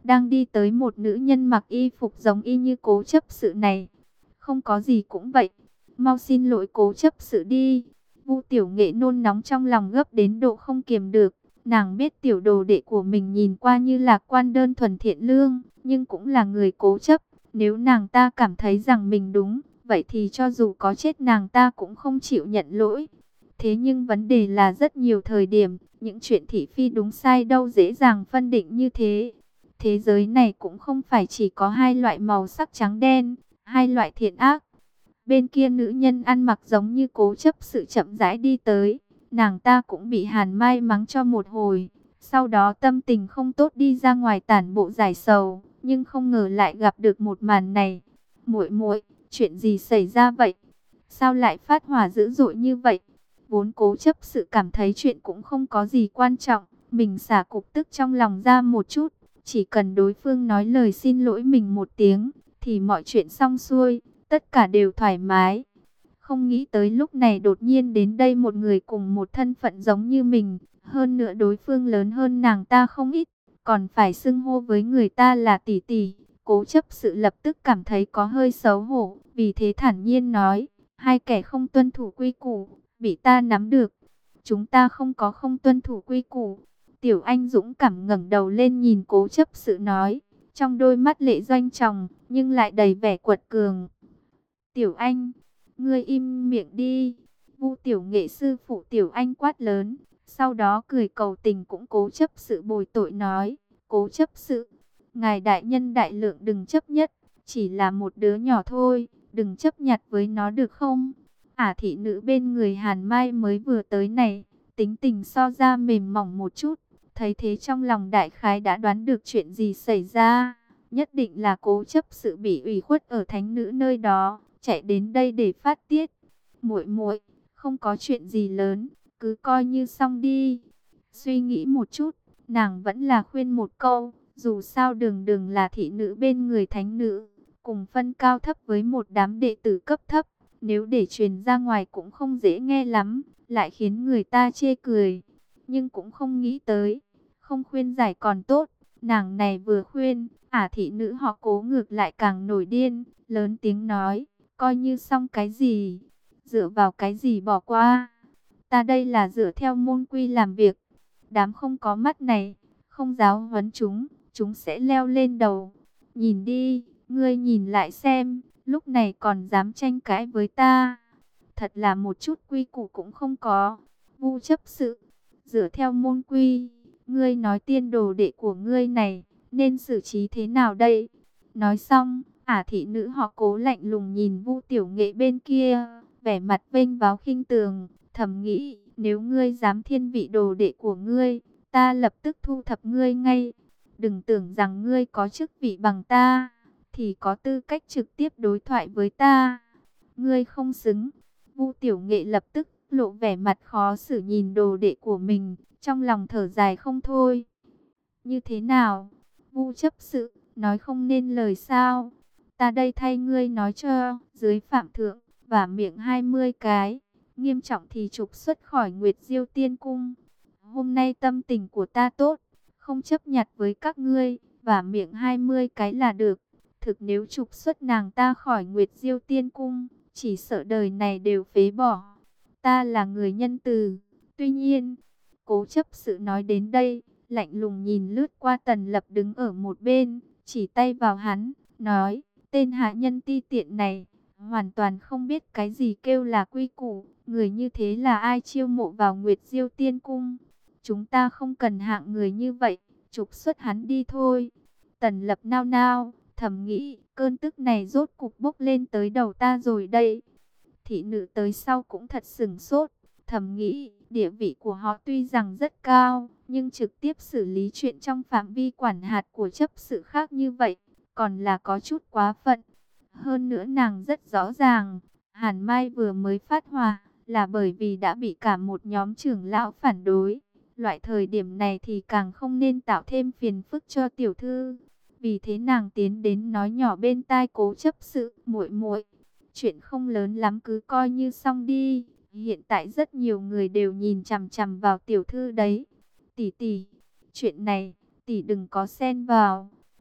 A: đang đi tới một nữ nhân mặc y phục giống y như Cố Chấp Sự này. Không có gì cũng vậy, mau xin lỗi Cố Chấp Sự đi. Vu Tiểu Nghệ nôn nóng trong lòng gấp đến độ không kiềm được. Nàng biết tiểu đồ đệ của mình nhìn qua như lạc quan đơn thuần thiện lương, nhưng cũng là người cố chấp. Nếu nàng ta cảm thấy rằng mình đúng, vậy thì cho dù có chết nàng ta cũng không chịu nhận lỗi. Thế nhưng vấn đề là rất nhiều thời điểm, những chuyện thị phi đúng sai đâu dễ dàng phân định như thế. Thế giới này cũng không phải chỉ có hai loại màu sắc trắng đen, hai loại thiện ác. Bên kia nữ nhân ăn mặc giống như Cố Chấp Sự chậm rãi đi tới. Nàng ta cũng bị Hàn Mai mắng cho một hồi. Sau đó tâm tình không tốt đi ra ngoài tản bộ giải sầu. Nhưng không ngờ lại gặp được một màn này. Muội muội, chuyện gì xảy ra vậy? Sao lại phát hỏa dữ dội như vậy? Vốn Cố Chấp Sự cảm thấy chuyện cũng không có gì quan trọng. Mình xả cục tức trong lòng ra một chút. Chỉ cần đối phương nói lời xin lỗi mình một tiếng, thì mọi chuyện xong xuôi, tất cả đều thoải mái. Không nghĩ tới lúc này đột nhiên đến đây một người cùng một thân phận giống như mình, hơn nữa đối phương lớn hơn nàng ta không ít, còn phải xưng hô với người ta là tỷ tỷ. Cố Chấp Sự lập tức cảm thấy có hơi xấu hổ, vì thế thản nhiên nói, hai kẻ không tuân thủ quy củ, bị ta nắm được. Chúng ta không có không tuân thủ quy củ. Tiểu Anh dũng cảm ngẩng đầu lên nhìn Cố Chấp Sự nói, trong đôi mắt lệ doanh tròng, nhưng lại đầy vẻ quật cường. Tiểu Anh, ngươi im miệng đi. Vu Tiểu Nghệ sư phụ Tiểu Anh quát lớn, sau đó cười cầu tình cũng Cố Chấp Sự bồi tội nói, Cố Chấp Sự, ngài đại nhân đại lượng đừng chấp nhất, chỉ là một đứa nhỏ thôi, đừng chấp nhặt với nó được không? Ả thị nữ bên người Hàn Mai mới vừa tới này, tính tình so ra mềm mỏng một chút, thấy thế trong lòng đại khái đã đoán được chuyện gì xảy ra, nhất định là Cố Chấp Sự bị ủy khuất ở thánh nữ nơi đó, chạy đến đây để phát tiết. Muội muội, không có chuyện gì lớn, cứ coi như xong đi. Suy nghĩ một chút, nàng vẫn là khuyên một câu, dù sao Đường Đường là thị nữ bên người thánh nữ, cùng phân cao thấp với một đám đệ tử cấp thấp, nếu để truyền ra ngoài cũng không dễ nghe lắm, lại khiến người ta chê cười. Nhưng cũng không nghĩ tới, không khuyên giải còn tốt, nàng này vừa khuyên, ả thị nữ họ Cố ngược lại càng nổi điên, lớn tiếng nói, coi như xong cái gì, dựa vào cái gì bỏ qua, ta đây là dựa theo môn quy làm việc, đám không có mắt này, không giáo huấn chúng, chúng sẽ leo lên đầu, nhìn đi, ngươi nhìn lại xem, lúc này còn dám tranh cãi với ta, thật là một chút quy củ cũng không có. Vu Chấp Sự, dựa theo môn quy, ngươi nói tiên đồ đệ của ngươi này nên xử trí thế nào đây? Nói xong, ả thị nữ họ Cố lạnh lùng nhìn Vu Tiểu Nghệ bên kia, vẻ mặt vênh váo khinh tường, thầm nghĩ, nếu ngươi dám thiên vị đồ đệ của ngươi, ta lập tức thu thập ngươi ngay. Đừng tưởng rằng ngươi có chức vị bằng ta, thì có tư cách trực tiếp đối thoại với ta. Ngươi không xứng. Vu Tiểu Nghệ lập tức lộ vẻ mặt khó xử nhìn đồ đệ của mình, trong lòng thở dài không thôi. Như thế nào? Vu Chấp Sự, nói không nên lời sao? Ta đây thay ngươi nói cho, dưới phạm thượng, và miệng hai mươi cái, nghiêm trọng thì trục xuất khỏi Nguyệt Diêu Tiên Cung. Hôm nay tâm tình của ta tốt, không chấp nhặt với các ngươi, và miệng hai mươi cái là được. Thực nếu trục xuất nàng ta khỏi Nguyệt Diêu Tiên Cung, chỉ sợ đời này đều phế bỏ. Ta là người nhân từ. Tuy nhiên, Cố Chấp Sự nói đến đây, lạnh lùng nhìn lướt qua Tần Lập đứng ở một bên, chỉ tay vào hắn, nói, tên hạ nhân ti tiện này, hoàn toàn không biết cái gì kêu là quy củ, người như thế là ai chiêu mộ vào Nguyệt Diêu Tiên Cung. Chúng ta không cần hạng người như vậy, trục xuất hắn đi thôi. Tần Lập nao nao, thầm nghĩ, cơn tức này rốt cục bốc lên tới đầu ta rồi đây. Thị nữ tới sau cũng thật sửng sốt, thầm nghĩ, địa vị của họ tuy rằng rất cao, nhưng trực tiếp xử lý chuyện trong phạm vi quản hạt của chấp sự khác như vậy, còn là có chút quá phận. Hơn nữa nàng rất rõ ràng, Hàn Mai vừa mới phát hỏa, là bởi vì đã bị cả một nhóm trưởng lão phản đối. Loại thời điểm này thì càng không nên tạo thêm phiền phức cho tiểu thư. Vì thế nàng tiến đến nói nhỏ bên tai Cố Chấp Sự, muội muội, chuyện không lớn lắm cứ coi như xong đi. Hiện tại rất nhiều người đều nhìn chằm chằm vào tiểu thư đấy. Tỷ tỷ, chuyện này, tỷ đừng có xen vào.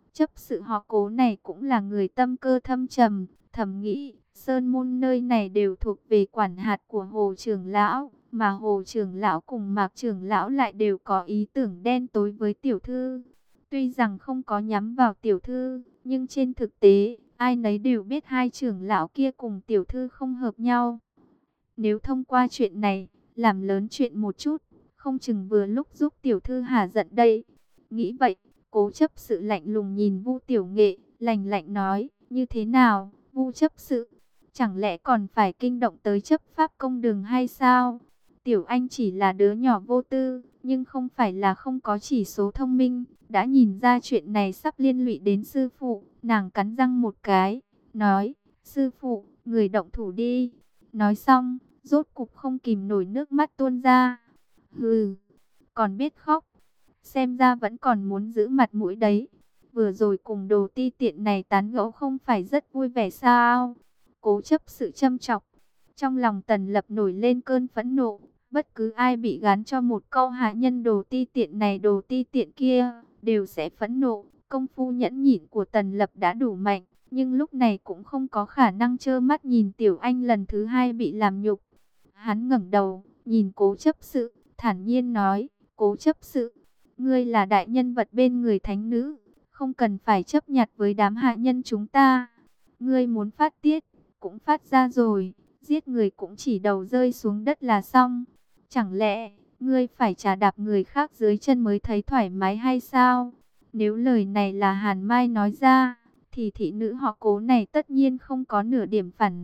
A: Chấp sự họ Cố này cũng là người tâm cơ thâm trầm, thầm nghĩ, sơn môn nơi này đều thuộc về quản hạt của Hồ trưởng lão, mà Hồ trưởng lão cùng Mạc trưởng lão lại đều có ý tưởng đen tối với tiểu thư. Tuy rằng không có nhắm vào tiểu thư, nhưng trên thực tế, ai nấy đều biết hai trưởng lão kia cùng tiểu thư không hợp nhau. Nếu thông qua chuyện này, làm lớn chuyện một chút, không chừng vừa lúc giúp tiểu thư hả giận đây. Nghĩ vậy, Cố chấp sự lạnh lùng nhìn Vu Tiểu Nghệ, lạnh lạnh nói, như thế nào, Vu chấp sự? Chẳng lẽ còn phải kinh động tới chấp pháp công đường hay sao? Tiểu Anh chỉ là đứa nhỏ vô tư, nhưng không phải là không có chỉ số thông minh. Đã nhìn ra chuyện này sắp liên lụy đến sư phụ, nàng cắn răng một cái, nói, sư phụ, người động thủ đi. Nói xong, rốt cục không kìm nổi nước mắt tuôn ra. Hừ, còn biết khóc. Xem ra vẫn còn muốn giữ mặt mũi đấy. Vừa rồi cùng đồ ti tiện này tán gẫu không phải rất vui vẻ sao? Cố chấp sự châm chọc. Trong lòng Tần Lập nổi lên cơn phẫn nộ. Bất cứ ai bị gán cho một câu hạ nhân đồ ti tiện này đồ ti tiện kia, đều sẽ phẫn nộ. Công phu nhẫn nhịn của Tần Lập đã đủ mạnh, nhưng lúc này cũng không có khả năng trơ mắt nhìn Tiểu Anh lần thứ hai bị làm nhục. Hắn ngẩng đầu, nhìn Cố chấp sự, thản nhiên nói, Cố chấp sự, ngươi là đại nhân vật bên người thánh nữ, không cần phải chấp nhặt với đám hạ nhân chúng ta. Ngươi muốn phát tiết, cũng phát ra rồi, giết người cũng chỉ đầu rơi xuống đất là xong. Chẳng lẽ, ngươi phải trà đạp người khác dưới chân mới thấy thoải mái hay sao? Nếu lời này là Hàn Mai nói ra, thì thị nữ họ Cố này tất nhiên không có nửa điểm phản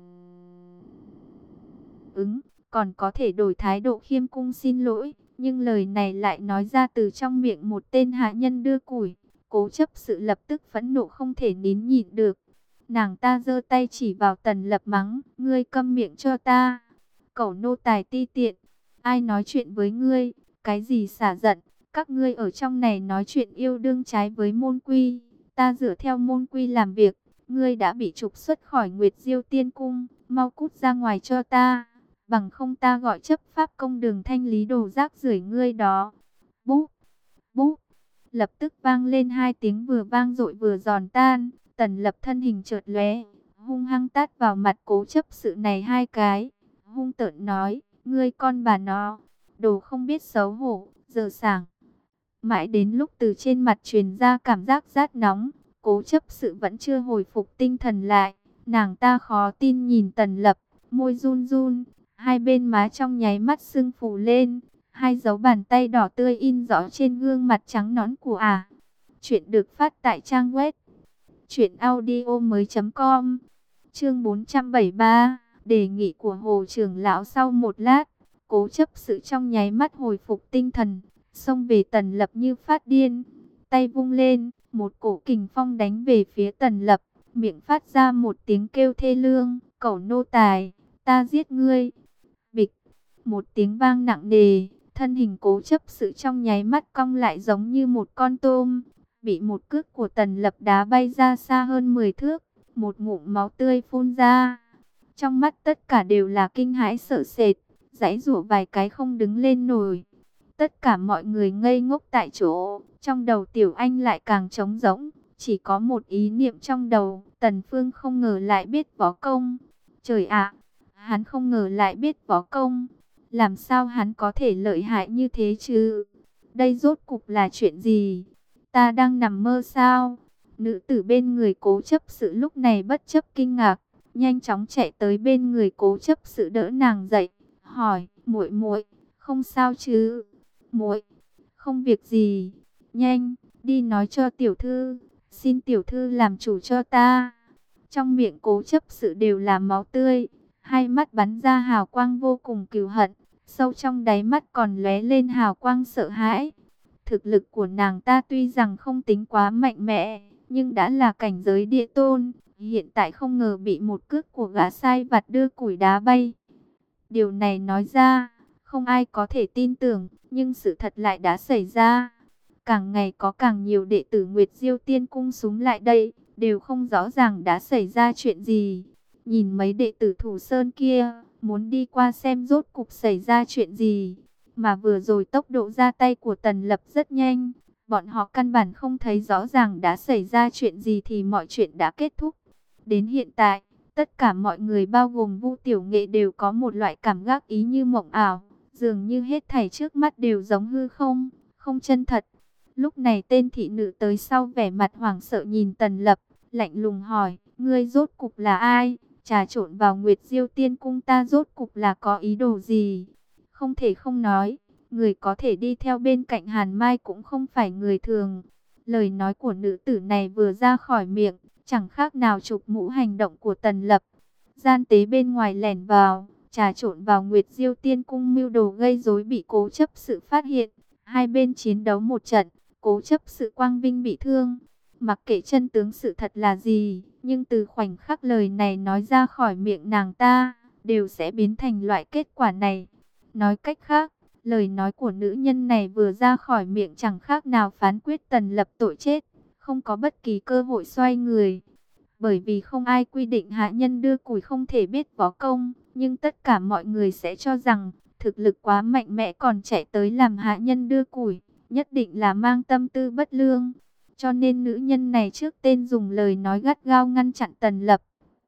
A: ứng, còn có thể đổi thái độ khiêm cung xin lỗi. Nhưng lời này lại nói ra từ trong miệng một tên hạ nhân đưa củi. Cố chấp sự lập tức phẫn nộ không thể nín nhịn được. Nàng ta giơ tay chỉ vào Tần Lập mắng, ngươi câm miệng cho ta. Cẩu nô tài ti tiện, ai nói chuyện với ngươi, cái gì xả giận, các ngươi ở trong này nói chuyện yêu đương trái với môn quy. Ta dựa theo môn quy làm việc, ngươi đã bị trục xuất khỏi Nguyệt Diêu Tiên Cung, mau cút ra ngoài cho ta. Bằng không ta gọi chấp pháp công đường thanh lý đồ rác rưởi ngươi đó. Búp, búp, lập tức vang lên hai tiếng vừa vang dội vừa giòn tan. Tần Lập thân hình chợt lóe, hung hăng tát vào mặt Cố chấp sự này hai cái. Hung tợn nói, ngươi con bà nó, đồ không biết xấu hổ, giờ sảng. Mãi đến lúc từ trên mặt truyền ra cảm giác rát nóng, Cố chấp sự vẫn chưa hồi phục tinh thần lại. Nàng ta khó tin nhìn Tần Lập, môi run run. Hai bên má trong nháy mắt sưng phù lên, hai dấu bàn tay đỏ tươi in rõ trên gương mặt trắng nõn của ả. Chuyện được phát tại trang web truyện audio mới chấm com. Chương bốn trăm bảy mươi ba, đề nghị của Hồ trưởng lão. Sau một lát, Cố chấp sự trong nháy mắt hồi phục tinh thần, xông về Tần Lập như phát điên, tay vung lên, một cổ kình phong đánh về phía Tần Lập, miệng phát ra một tiếng kêu thê lương, cẩu nô tài, ta giết ngươi. Bịch, một tiếng vang nặng nề, thân hình Cố chấp sự trong nháy mắt cong lại giống như một con tôm, bị một cước của Tần Lập đá bay ra xa hơn mười thước, một ngụm máu tươi phun ra. Trong mắt tất cả đều là kinh hãi sợ sệt, giãy giụa vài cái không đứng lên nổi. Tất cả mọi người ngây ngốc tại chỗ, trong đầu Tiểu Anh lại càng trống rỗng, chỉ có một ý niệm trong đầu, Tần Phương không ngờ lại biết võ công. Trời ạ! Hắn không ngờ lại biết võ công. Làm sao hắn có thể lợi hại như thế chứ? Đây rốt cục là chuyện gì? Ta đang nằm mơ sao? Nữ tử bên người Cố chấp sự lúc này bất chấp kinh ngạc, nhanh chóng chạy tới bên người Cố chấp sự đỡ nàng dậy, hỏi, muội muội, không sao chứ? Muội, không việc gì. Nhanh, đi nói cho tiểu thư, xin tiểu thư làm chủ cho ta. Trong miệng Cố chấp sự đều là máu tươi, hai mắt bắn ra hào quang vô cùng cừu hận, sâu trong đáy mắt còn lóe lên hào quang sợ hãi. Thực lực của nàng ta tuy rằng không tính quá mạnh mẽ, nhưng đã là cảnh giới địa tôn, hiện tại không ngờ bị một cước của gã sai vặt đưa củi đá bay. Điều này nói ra, không ai có thể tin tưởng, nhưng sự thật lại đã xảy ra. Càng ngày có càng nhiều đệ tử Nguyệt Diêu Tiên Cung xúm lại đây, đều không rõ ràng đã xảy ra chuyện gì. Nhìn mấy đệ tử Thủ Sơn kia, muốn đi qua xem rốt cục xảy ra chuyện gì. Mà vừa rồi tốc độ ra tay của Tần Lập rất nhanh, Bọn họ căn bản không thấy rõ ràng đã xảy ra chuyện gì thì mọi chuyện đã kết thúc. Đến hiện tại, tất cả mọi người bao gồm Vu Tiểu Nghệ đều có một loại cảm giác ý như mộng ảo, dường như hết thảy trước mắt đều giống hư không, không chân thật. Lúc này tên thị nữ tới sau vẻ mặt hoảng sợ nhìn Tần Lập, lạnh lùng hỏi, ngươi rốt cục là ai? Trà trộn vào Nguyệt Diêu Tiên Cung ta rốt cục là có ý đồ gì? Không thể không nói, người có thể đi theo bên cạnh Hàn Mai cũng không phải người thường. Lời nói của nữ tử này vừa ra khỏi miệng, chẳng khác nào chụp mũ hành động của Tần Lập. Gian tế bên ngoài lẻn vào, trà trộn vào Nguyệt Diêu Tiên Cung mưu đồ gây rối bị Cố Chấp Sự phát hiện. Hai bên chiến đấu một trận, Cố Chấp Sự quang vinh bị thương. Mặc kệ chân tướng sự thật là gì, nhưng từ khoảnh khắc lời này nói ra khỏi miệng nàng ta, đều sẽ biến thành loại kết quả này. Nói cách khác, lời nói của nữ nhân này vừa ra khỏi miệng chẳng khác nào phán quyết Tần Lập tội chết, không có bất kỳ cơ hội xoay người. Bởi vì không ai quy định hạ nhân đưa củi không thể biết võ công, nhưng tất cả mọi người sẽ cho rằng thực lực quá mạnh mẽ còn chạy tới làm hạ nhân đưa củi, nhất định là mang tâm tư bất lương. Cho nên nữ nhân này trước tên dùng lời nói gắt gao ngăn chặn Tần Lập.